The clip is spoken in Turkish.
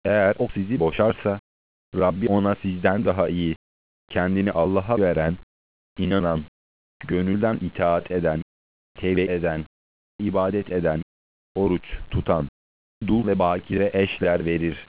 Eğer o sizi boşarsa, Rabbi ona sizden daha iyi, kendini Allah'a veren, inanan, gönülden itaat eden, tevbe eden, ibadet eden, oruç tutan, dul ve bakire eşler verir.